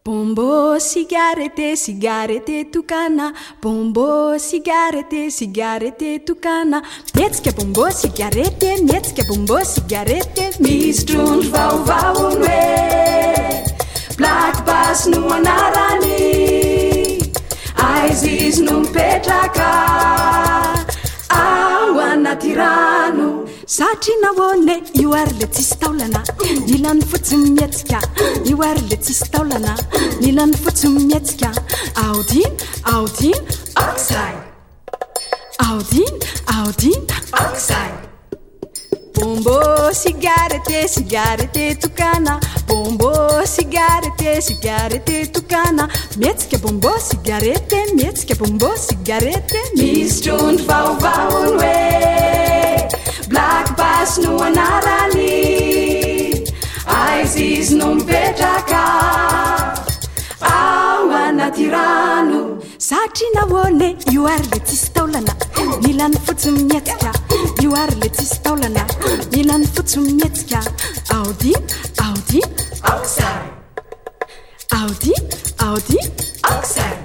Bombo, cigarette, cigarette, tokana. Bombo, cigarette, cigarette, tokana. Mietsika bombo, cigarette, mietsika bombo, cigarette. Misy trondro vaovaony hoe Black Bass no anarany, aizy izy no mipetraka ao anaty rano. Satria nahoane io ary le tsisy taolana, ny lany fotsiny mietsika. Io ary le tsisy taolana, ny lany fotsiny mietsika. Aodina, aodina, akzay. Aodina, aodina, akzay. Bombo, cigarette, cigarette, tokana. Bombo, cigarette, cigarette, tokana. Mietsika bombo, cigarette, mietsika bombo, cigarette. Misy trondro vaovaony hoe Black Bass no anarany, aizy izy no mipetraka ao anaty rano. Satria nahoane io ary le tsisy taolana, ny lany fotsiny mietsika. Io ary le tsisy taolana, ny lany fotsiny mietsika. Aodina, aodina, akzay. Aodina, aodina, akzay.